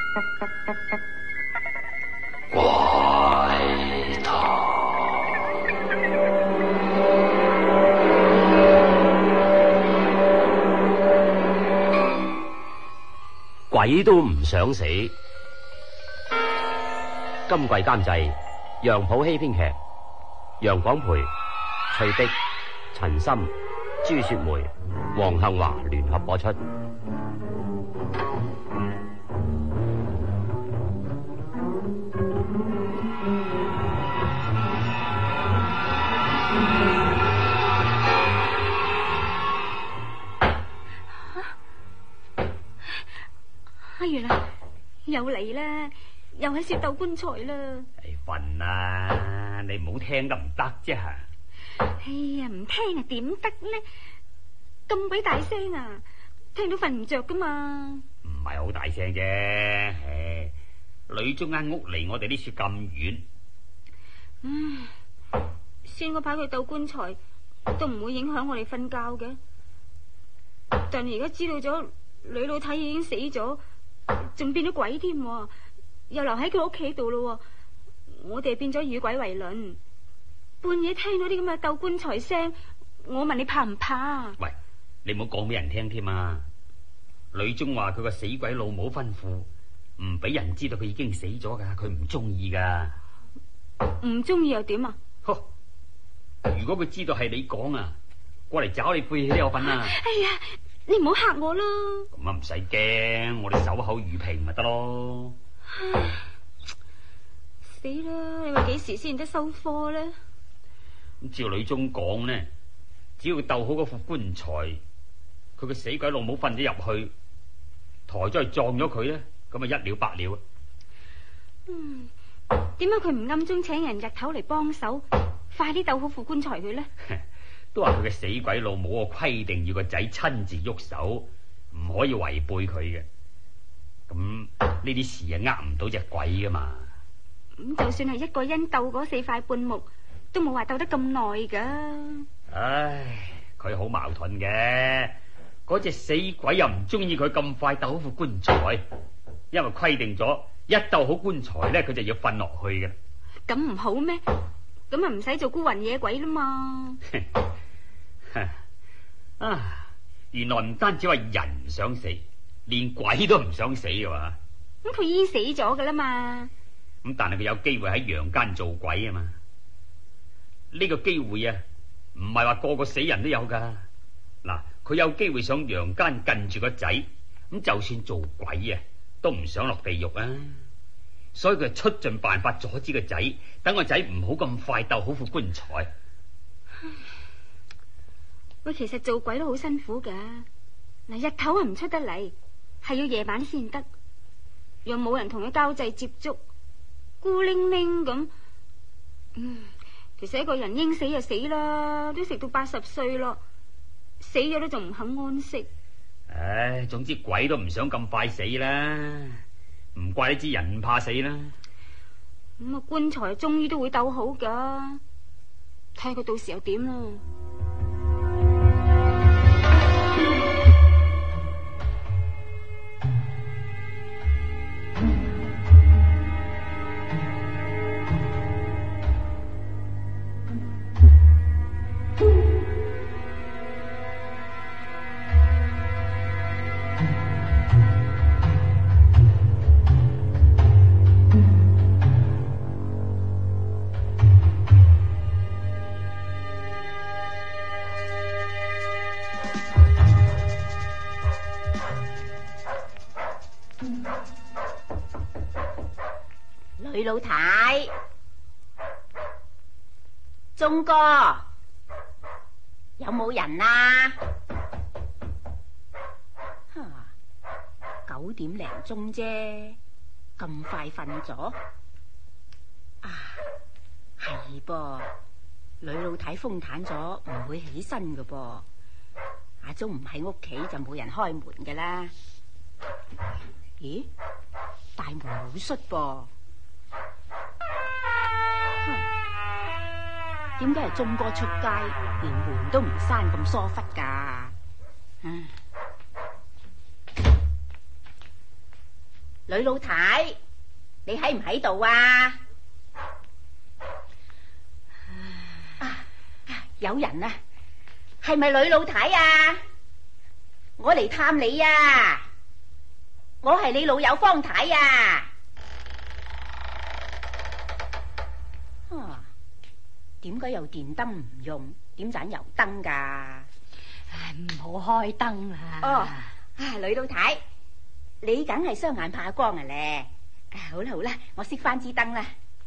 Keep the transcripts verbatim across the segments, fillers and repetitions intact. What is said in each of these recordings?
怪談。鬼都唔想死。今季監製楊普希編劇，楊廣培、翠碧、陳森、朱雪梅、黃杏華聯合播出。 阿月啊，又嚟啦，又喺說鬥棺材啦。 係瞓啊，你唔好聽得唔得啫吓。 哎呀，唔聽啊點得呢？咁鬼大聲啊，聽到瞓唔着噶嘛。 唔係好大聲啫，唉，女中間屋離我哋啲樹咁遠。 嗯，先嗰排佢鬥棺材都唔會影響我哋瞓覺嘅，但係而家知道咗女老太已經死咗，仲變咗鬼添，又留喺佢屋企度咯。我哋變咗與鬼為鄰，半夜聽到啲咁嘅鬥棺材聲，我問你怕唔怕？ 喂，你唔好講俾人聽添啊！女中話佢個死鬼老母吩咐唔俾人知道佢已經死咗噶，佢唔中意噶。 唔中意又點啊？ 呵，如果佢知道係你講啊，過嚟找你晦氣都有份啊！ 哎呀，你唔好嚇我啦。 咁啊唔使驚，我哋守口如瓶咪得咯。 死啦！你話幾時先得收科咧？ 咁照女中講呢，只要鬥好嗰副棺材，佢個死鬼老母瞓咗入去，抬咗去撞咗佢咧，咁啊一了百了。 嗯，點解佢唔暗中請人日頭嚟幫手，快啲鬥好副棺材佢咧？ 都話佢嘅死鬼老母個規定要個仔親自喐手，唔可以違背佢嘅。咁呢啲事啊，呃唔到隻鬼噶嘛。 咁就算係一個人鬥嗰四塊半木，都冇話鬥得咁耐噶。 唉，佢好矛盾嘅。嗰隻死鬼又唔中意佢咁快鬥好副棺材，因為規定咗一鬥好棺材咧，佢就要瞓落去嘅。 咁唔好咩？咁啊唔使做孤魂野鬼啦嘛。 啊，原來唔單止話人唔想死，連鬼都唔想死嘅話。 咁佢已經死咗噶啦嘛。 咁但係佢有機會喺陽間做鬼啊嘛。呢個機會啊，唔係話個個死人都有噶。嗱，佢有機會上陽間近住個仔，咁就算做鬼啊，都唔想落地獄啊。所以佢出盡辦法阻止個仔，等個仔唔好咁快鬥好副棺材。 喂，其實做鬼都好辛苦噶。嗱，日頭啊唔出得嚟，係要夜晚先得，又冇人同佢交際接觸，孤零零咁。嗯，其實一個人應死就死啦，都食到八十歲咯，死咗都仲唔肯安息。 唉，總之鬼都唔想咁快死啦，唔怪你知人唔怕死啦。 咁啊，棺材終於都會鬥好噶，睇佢到時又點啦。 女老太，鐘哥，有冇人啊？九點零鐘啫，咁快瞓咗？啊，係噃，女老太風癱咗，唔會起身噶噃。阿鐘唔喺屋企就冇人開門噶啦。咦，大門冇閂噃？點解係鐘哥出街，連門都唔閂咁疏忽噶？嗯， 呂老太，你喺唔喺度啊？啊，有人啊，係咪呂老太啊？我嚟探你啊！我係你老友方太啊！啊，點解有電燈唔用？點盞油燈噶？ 唔好開燈啦！ 哦，啊，呂老太，你梗係雙眼怕光啊咧！好啦好啦，我熄翻支燈啦。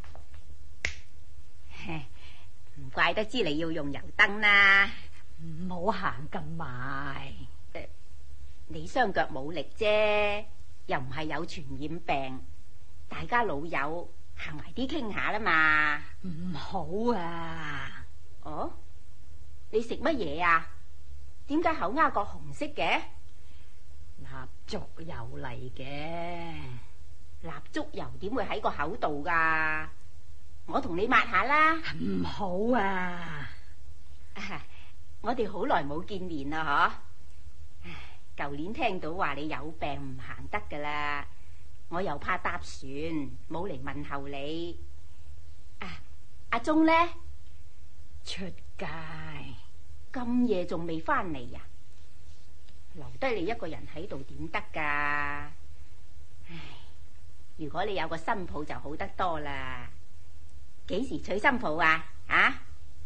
唔怪得知你要用油燈啦。 唔好行咁埋。 你雙腳冇力啫，又唔係有傳染病，大家老友行埋啲傾下啦嘛。 唔好啊！ 哦，你食乜嘢啊？點解口丫角紅色嘅？ 蠟燭油嚟嘅。 蠟燭油點會喺個口度噶？我同你抹下啦。 唔好啊！ 啊，我哋好耐冇見面啦，嗬。舊年聽到話你有病唔行得噶啦，我又怕搭船，冇嚟問候你。啊，阿忠呢？ 出街。 咁夜仲未翻嚟呀？留低你一個人喺度點得噶？唉，如果你有個新抱就好得多啦。幾時娶新抱啊？啊？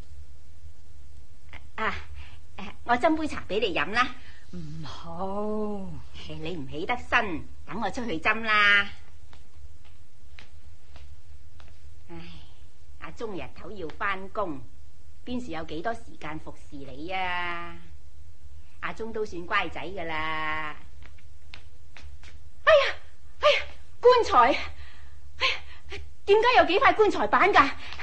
啊，我斟杯茶俾你飲啦。 唔好， 你唔起得身，等我出去斟啦。唉，阿忠日頭要翻工，邊時有幾多時間服侍你啊？阿忠都算乖仔噶啦。哎呀，哎呀，棺材！哎呀，點解有幾塊棺材板噶？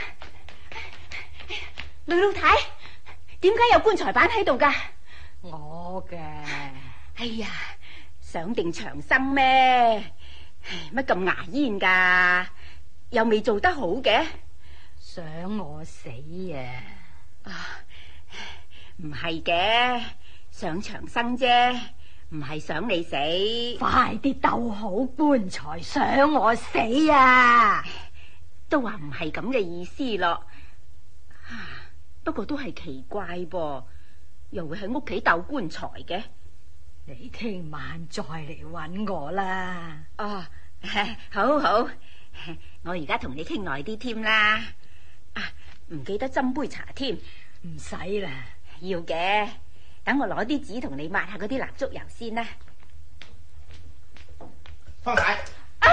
呂老太，點解有棺材板喺度噶？ 我嘅。 哎呀，想定長生咩？乜咁牙煙噶？又未做得好嘅？ 想我死啊？ 啊，唔係嘅，想長生啫，唔係想你死。 快啲鬥好棺材，想我死啊！ 都話唔係咁嘅意思咯。啊，不過都係奇怪噃。又會喺屋企鬥棺材嘅？ 你聽晚再嚟搵我啦。 哦，好好，我而家同你傾耐啲添啦。啊，唔記得斟杯茶添。 唔使啦， 要嘅。等我攞啲紙同你抹下嗰啲蠟燭油先啦。 方太， 啊！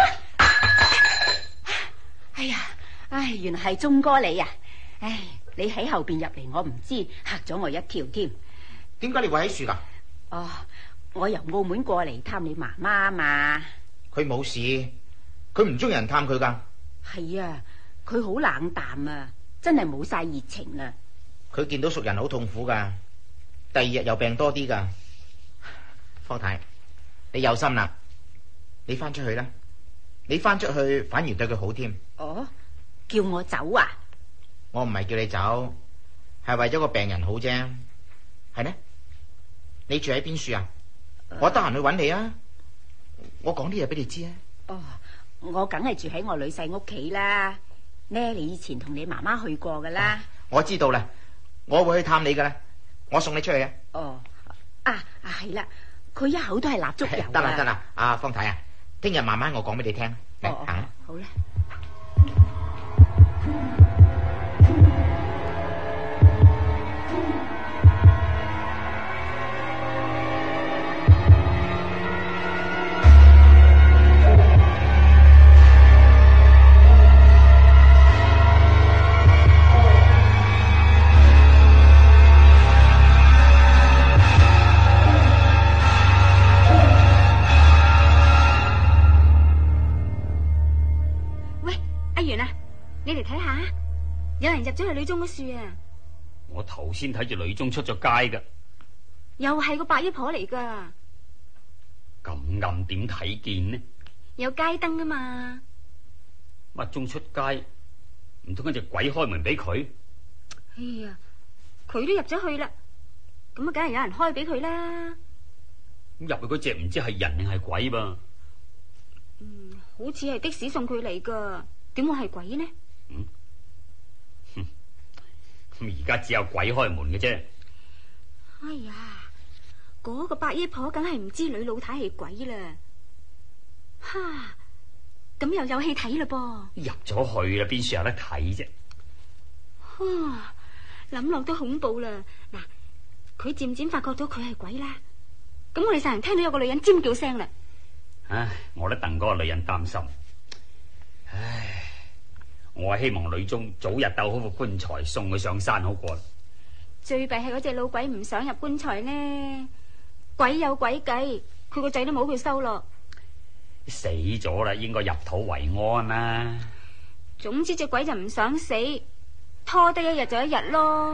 哎呀，唉，原來係忠哥你啊！唉，你喺後邊入嚟，我唔知，嚇咗我一跳添。 點解你會喺樹噶？ 哦，我由澳門過嚟探你媽媽嘛。 佢冇事，佢唔中意人探佢噶。 係啊，佢好冷淡啊，真係冇晒熱情啊。 佢見到熟人好痛苦噶，第二日又病多啲噶。方太，你有心啦，你翻出去啦，你翻出去反而對佢好添。 哦，叫我走啊？ 我唔係叫你走，係為咗個病人好啫。係呢？你住喺邊處啊？呃、我得閒去搵你啊！我講啲嘢俾你知啊！ 哦，我梗係住喺我女婿屋企啦。呢，你以前同你媽媽去過噶啦、啊。 我知道啦，我會去探你噶啦。我送你出去啊！ 哦，啊啊係啦，佢一口都係蠟燭油。 得啦得啦，阿方太啊，聽日慢慢我講俾你聽。嚟哦， 行啦， 好啦。 你嚟睇下，有人入咗去呂宗嗰樹啊！ 我頭先睇住呂宗出咗街噶， 又係個白衣婆嚟噶。 咁暗點睇見呢？ 有街燈啊嘛。 乜鐘出街，唔通一隻鬼開門俾佢？ 哎呀，佢都入咗去啦，咁啊，梗係有人開俾佢啦。 咁入去嗰隻唔知係人定係鬼噃？ 嗯， 好似係的士送佢嚟噶，點會係鬼呢？ 嗯，咁而家只有鬼開門嘅啫。 哎呀，嗰個白衣婆梗係唔知呂老太係鬼啦。哈，咁又有戲睇嘞噃。 入咗去啦，邊處有得睇啫？ 哇，諗落都恐怖啦。嗱，佢漸漸發覺到佢係鬼啦。咁我哋成日聽到有個女人尖叫聲啦。 唉，我都戥嗰個女人擔心。唉，我係希望女中早日鬥好個棺材，送佢上山好過。 最弊係嗰隻老鬼唔想入棺材呢。鬼有鬼計，佢個仔都冇佢收咯。 死咗啦，應該入土為安啦。 總之隻鬼就唔想死，拖得一日就一日咯。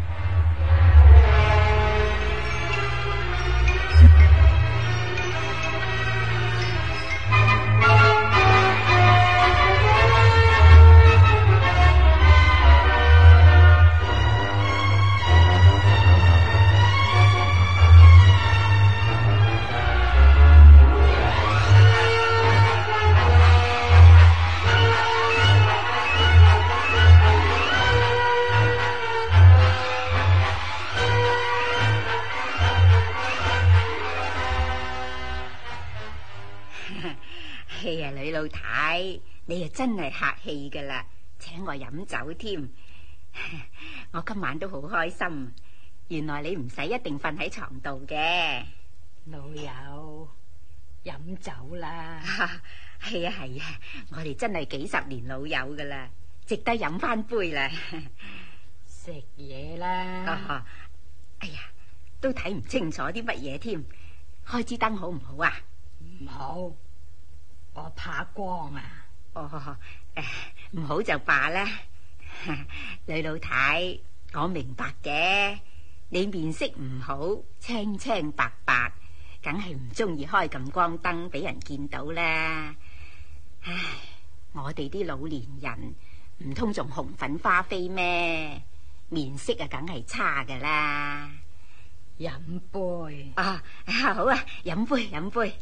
係啊，呂老太，你啊真係客氣噶啦，請我飲酒添。我今晚都好開心，原來你唔使一定瞓喺床度嘅。 老友，飲酒啦。 係啊係啊，我哋真係幾十年老友噶啦，值得飲翻杯啦。 食嘢啦。 啊，哎呀，都睇唔清楚啲乜嘢添，開支燈好唔好啊？ 唔好，我怕光啊。 哦，誒，唔好就罷啦。呂老太，我明白嘅，你面色唔好，青青白白，梗係唔中意開咁光燈俾人見到啦。唉，我哋啲老年人唔通仲紅粉花飛咩？面色啊，梗係差噶啦。 飲杯啊，好啊，飲杯飲杯。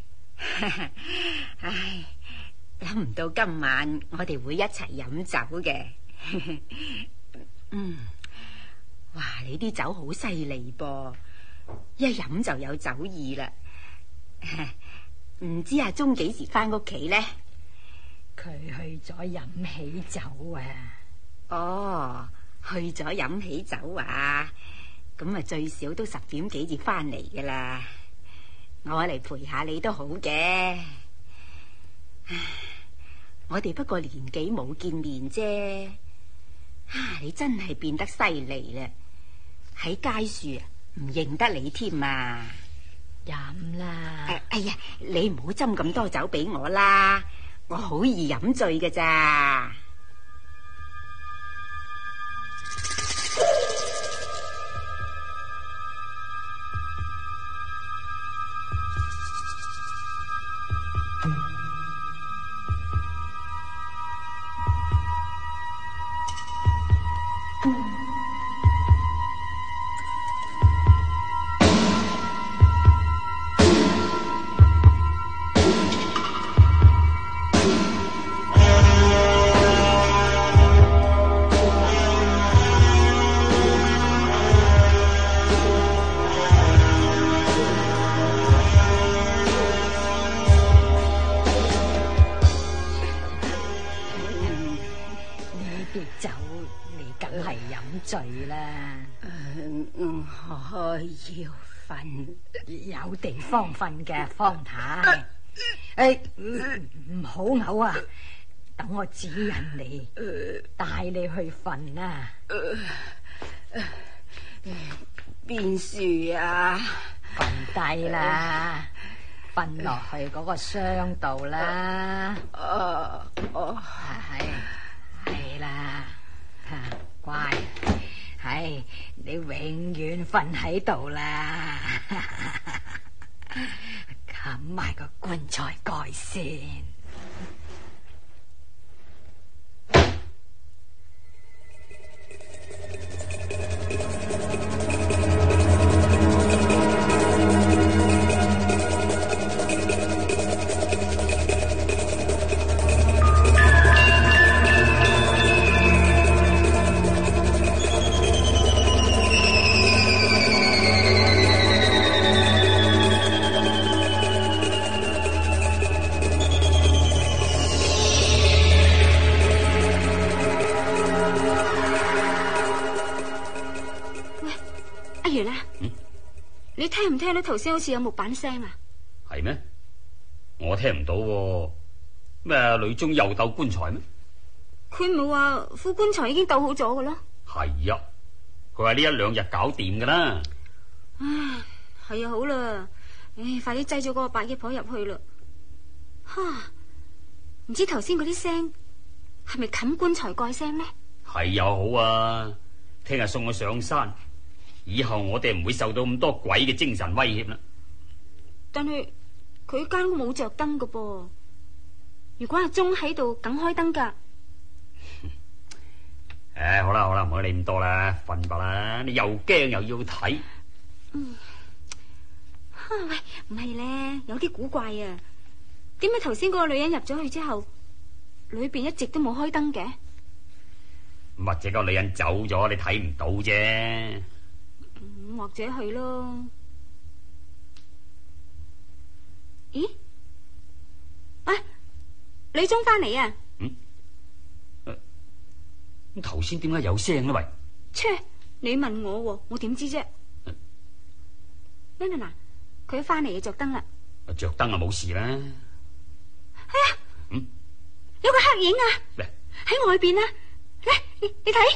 唉，諗唔到今晚我哋會一齊飲酒嘅。嗯，哇，你啲酒好犀利噃，一飲就有酒意啦。唔知阿鐘幾時翻屋企呢？ 佢去咗飲喜酒啊。 哦，去咗飲喜酒啊，咁啊最少都十點幾至翻嚟噶啦。我嚟陪下你都好嘅。我哋不過年紀冇見面啫。啊，你真係變得犀利啦！喺街樹啊，唔認得你添啊！ 飲啦。 哎，哎呀，你唔好斟咁多酒俾我啦，我好易飲醉㗎咋。 醉啦， 嗯，我要瞓， 有地方瞓嘅，方太。誒，唔好嘔啊！等我指引你，帶你去瞓啦。 邊樹啊？ 瞓低啦，瞓落去嗰個箱度啦。 哦哦， 係係啦，乖。係你永遠瞓喺度啦，冚埋個棺材蓋先。 聽唔聽到頭先好似有木板聲啊？ 係咩？我聽唔到喎。咩女中又鬥棺材咩？ 佢唔係話副棺材已經鬥好咗嘅咯？ 係啊，佢話呢一兩日搞掂噶啦。 唉，係啊，好啦，唉，快啲擠咗嗰個八姨婆入去啦。哈，唔知頭先嗰啲聲係咪冚棺材蓋聲呢？ 係又好啊，聽日送我上山，以後我哋唔會受到咁多鬼嘅精神威脅啦。 但係佢間屋冇着燈噶噃，如果阿鐘喺度，梗開燈噶。 唉，好啦好啦，唔好理咁多啦，瞓吧啦。你又驚又要睇。 嗯，啊、喂，唔係咧，有啲古怪啊。點解頭先嗰個女人入咗去之後，裏邊一直都冇開燈嘅？ 或者個女人走咗，你睇唔到啫。 嗯，或者係咯。咦？啊，李忠翻嚟啊！ 嗯？咁頭先點解有聲呢？喂， 切，你問我，我點知啫？嗱嗱嗱，佢一翻嚟就着燈啦。 着燈啊，冇事啦。 哎呀， 嗯， 有個黑影啊， 嚟喺外邊啊，嚟，你你睇。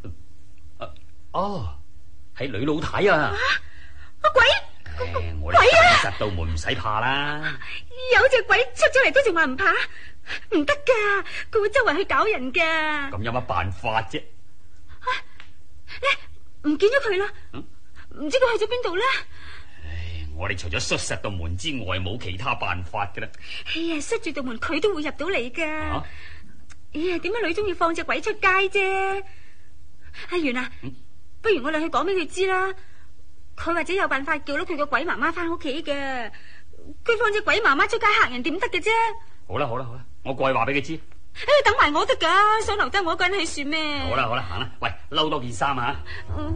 哦，係呂老太啊！ 個鬼！ 唉，我哋實到門唔使怕啦。 有隻鬼出咗嚟都仲話唔怕，唔得噶，佢會周圍去搞人噶。 咁有乜辦法啫？ 啊，咧唔見咗佢啦， 嗯， 唔知佢去咗邊度咧？ 唉，我哋除咗塞實道門之外，冇其他辦法噶啦。 哎呀，塞住道門，佢都會入到嚟噶。 啊？ 哎呀，點解女中意放隻鬼出街啫？阿元啊， 嗯， 不如我哋去講俾佢知啦。佢或者有辦法叫到佢個鬼媽媽翻屋企嘅。佢放隻鬼媽媽出街嚇人點得嘅啫？ 好啦好啦好啦，我過去話俾佢知。 哎，等埋我得噶，想留低我一個人去算咩？ 好啦好啦，行啦。喂，褸多件衫啊。 嗯。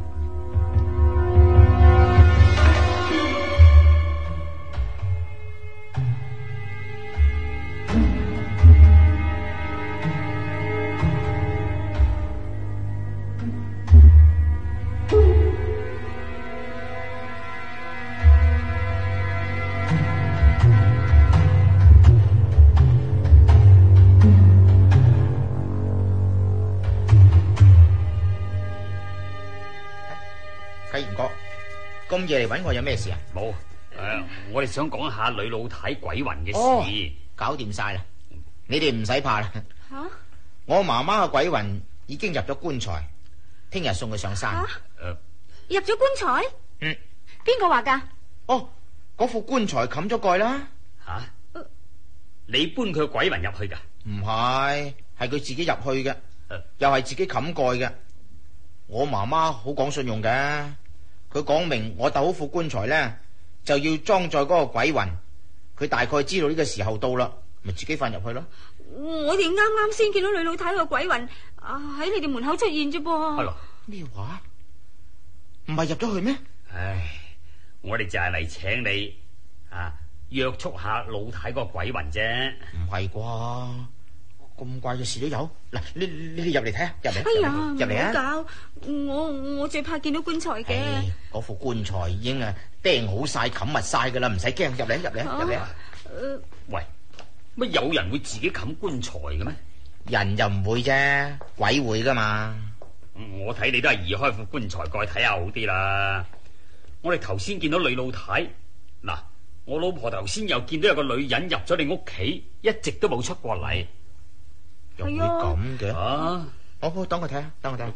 咁夜嚟搵我有咩事啊？ 冇，誒、呃，我哋想講下呂老太鬼魂嘅事。 哦，搞掂晒啦，你哋唔使怕啦。 吓、啊， 我媽媽嘅鬼魂已經入咗棺材，聽日送佢上山。誒、 啊， 呃、 入咗棺材？ 嗯， 邊個話噶？ 哦，嗰副棺材冚咗蓋啦。 吓、啊，你搬佢個鬼魂入去噶？ 唔係，係佢自己入去嘅， 呃、 又係自己冚蓋嘅。我媽媽好講信用嘅。佢講明我鬥好副棺材咧，就要裝載嗰個鬼魂。佢大概知道呢個時候到啦，咪自己瞓入去咯。 我哋啱啱先見到呂老太個鬼魂啊喺你哋門口出現啫噃。 係咯， 咩話？唔係入咗去咩？ 唉，我哋就係嚟請你啊約束下老太個鬼魂啫。 唔係啩？咁怪嘅事都有。嗱，你你哋入嚟睇下，入嚟。 哎呀， 入嚟啊！ 唔好搞，我我最怕見到棺材嘅。 嗰副棺材已經啊釘好晒、冚密晒噶啦，唔使驚。入嚟，入嚟，入嚟。 誒， 喂，乜有人會自己冚棺材嘅咩？ 人就唔會啫，鬼會噶嘛。 我睇你都係移開副棺材蓋睇下好啲啦。我哋頭先見到呂老太，嗱，我老婆頭先又見到有個女人入咗你屋企，一直都冇出過嚟。 又會咁嘅？ 啊！ 好好，等我睇下，等我睇下。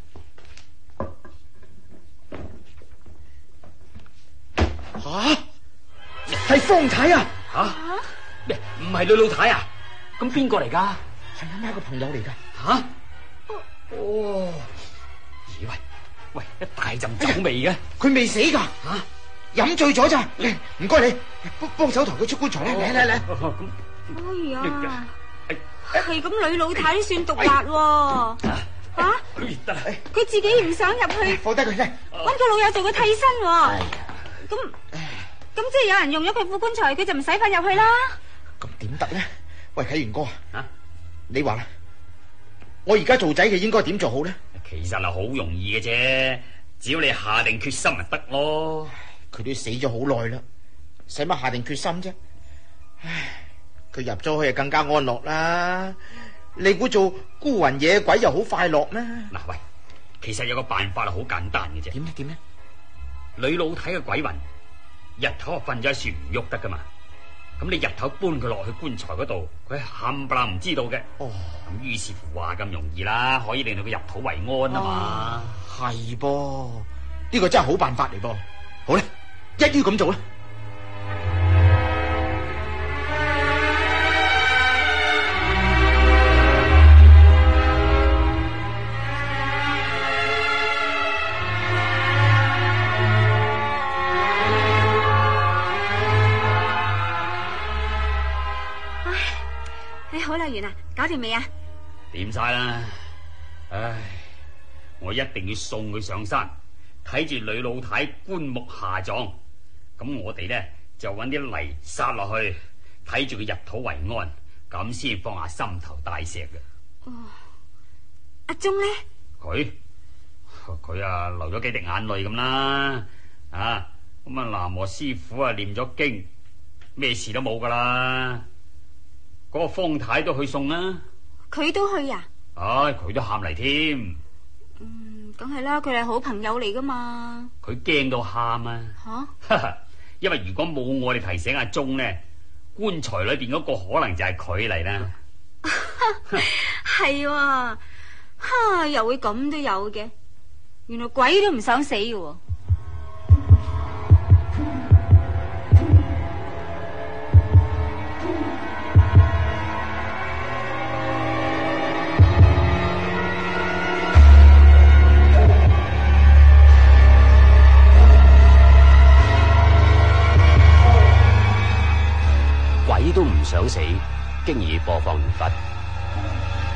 吓，係方太啊！ 吓咩？唔係呂老太啊？咁邊個嚟噶？ 係阿媽個朋友嚟噶。 吓？哦，咦喂喂，一大陣酒味嘅， 佢未死噶。 吓？ 飲醉咗咋？嚟，唔該你幫幫手抬佢出棺材啦！嚟嚟嚟。 哎呀！係咁，呂老太都算毒辣喎。吓，佢自己唔想入去， 放低佢先， 搵個老友做個替身喎。咁咁即係有人用咗佢副棺材，佢就唔使瞓入去啦。 咁點得咧？喂，啟元哥啊， 你話啦，我而家做仔嘅應該點做好咧？ 其實係好容易嘅啫，只要你下定決心咪得咯。 佢都死咗好耐啦，使乜下定決心啫？唉，佢入咗去就更加安樂啦。你估做孤魂野鬼又好快樂咩？ 嗱喂，其實有個辦法係好簡單嘅啫。 點呢？點呢？ 呂老太嘅鬼魂日頭啊瞓咗喺樹唔喐得噶嘛，咁你日頭搬佢落去棺材嗰度，佢冚唪唥唔知道嘅。 哦， 咁於是乎話咁容易啦，可以令到佢入土為安啊嘛。 係噃，呢個真係好辦法嚟噃。好咧，一於咁做啦。 好啦，完啦，搞掂未啊？ 掂晒啦！唉，我一定要送佢上山，睇住呂老太棺木下葬。咁我哋呢，就揾啲泥撒落去，睇住佢入土為安，咁先放下心頭大石嘅。 哦，阿忠呢？ 佢佢啊流咗幾滴眼淚咁啦，啊咁啊南無師傅啊念咗經，咩事都冇噶啦。嗰個方太都去送啦， 佢都去啊？ 唉，佢都喊嚟添。 嗯，梗係啦，佢係好朋友嚟噶嘛。 佢驚到喊啊！吓，因為如果冇我哋提醒阿忠呢，棺材裏邊嗰個可能就係佢嚟啦。 係喎，哈，又會咁都有嘅，原來鬼都唔想死嘅。 鬼都唔想死，經已播放完畢。